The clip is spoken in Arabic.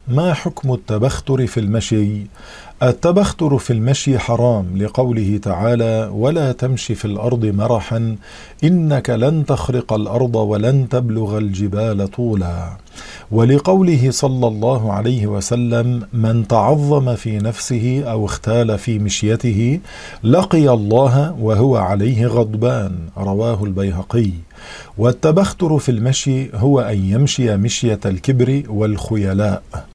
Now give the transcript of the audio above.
ما حكم التبختر في المشي؟ التبختر في المشي حرام لقوله تعالى: ولا تمش في الأرض مرحا إنك لن تخرق الأرض ولن تبلغ الجبال طولا، ولقوله صلى الله عليه وسلم: من تعظم في نفسه أو اختال في مشيته لقي الله وهو عليه غضبان، رواه البيهقي. والتبختر في المشي هو أن يمشي مشية الكبر والخيلاء.